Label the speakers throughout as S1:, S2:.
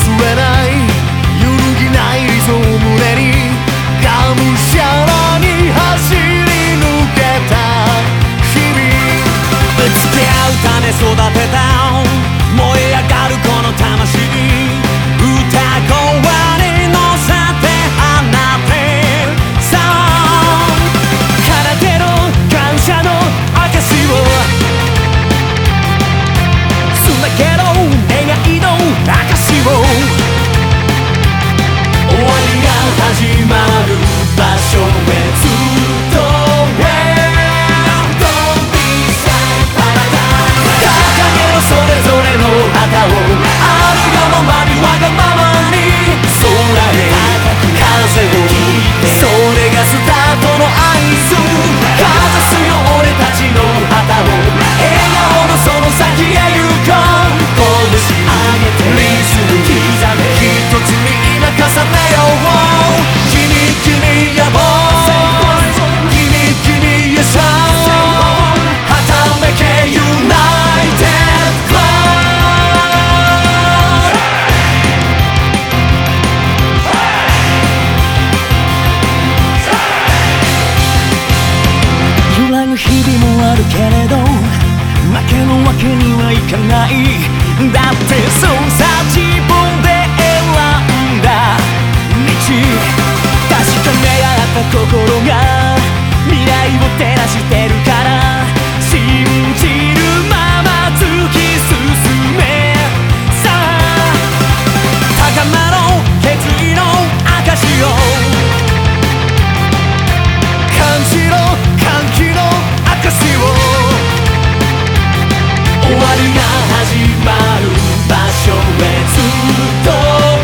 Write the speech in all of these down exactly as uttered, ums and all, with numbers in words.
S1: れない揺るぎない理想を胸にがむしゃらに走り抜けた日々ぶつけ合う種育てた燃え上がるこの魂歌声に乗せて放てさあ奏でろ感謝の証をつなげろ願いの証を終わりが始まる場所へずっとそれぞれの旗をあるがままにわがままに空へ風をそれがスタートの合図かざすよ俺たちの旗を笑顔のその先へ行こう拳上げてリズム刻め一つに今重ねよう君君野望君君よしょはためけユナイテッド日々もあるけれど負けのわけにはいかないだってそうさ自分で選んだ道確かめ合った心が未来を照らしてるから信じるまま突き進めさあ高まろう決意の証を感じろ歓喜の証を終わりが始まる場所へずっと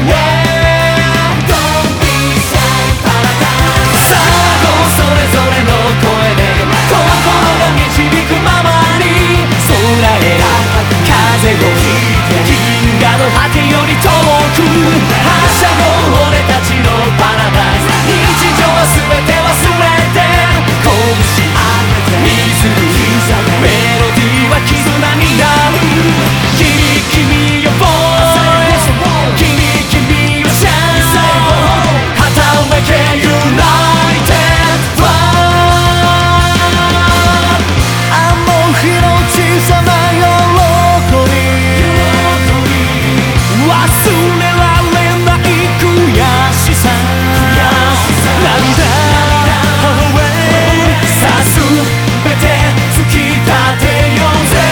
S1: Don't be shy パラダイスさあそれぞれの声で心が導くままに空へ風を引いて銀河の果てより遠くはしゃごう俺たちのパラダイス日常は全て忘れて拳リズムメロディーは絆になる君君よボーイ君君よシャンはためけユナイテッドあの日の小さな喜び忘れられない悔しさ涙さあすべて突き立てようぜ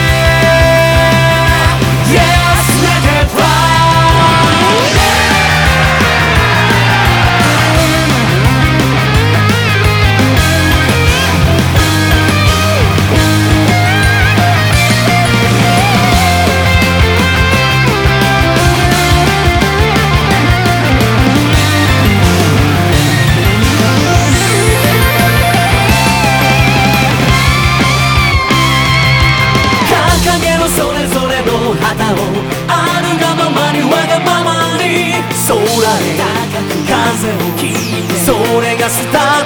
S1: Yes, let it fly 掲げろそれぞれの旗をあるがままにわがままに空へ風をそれがスタート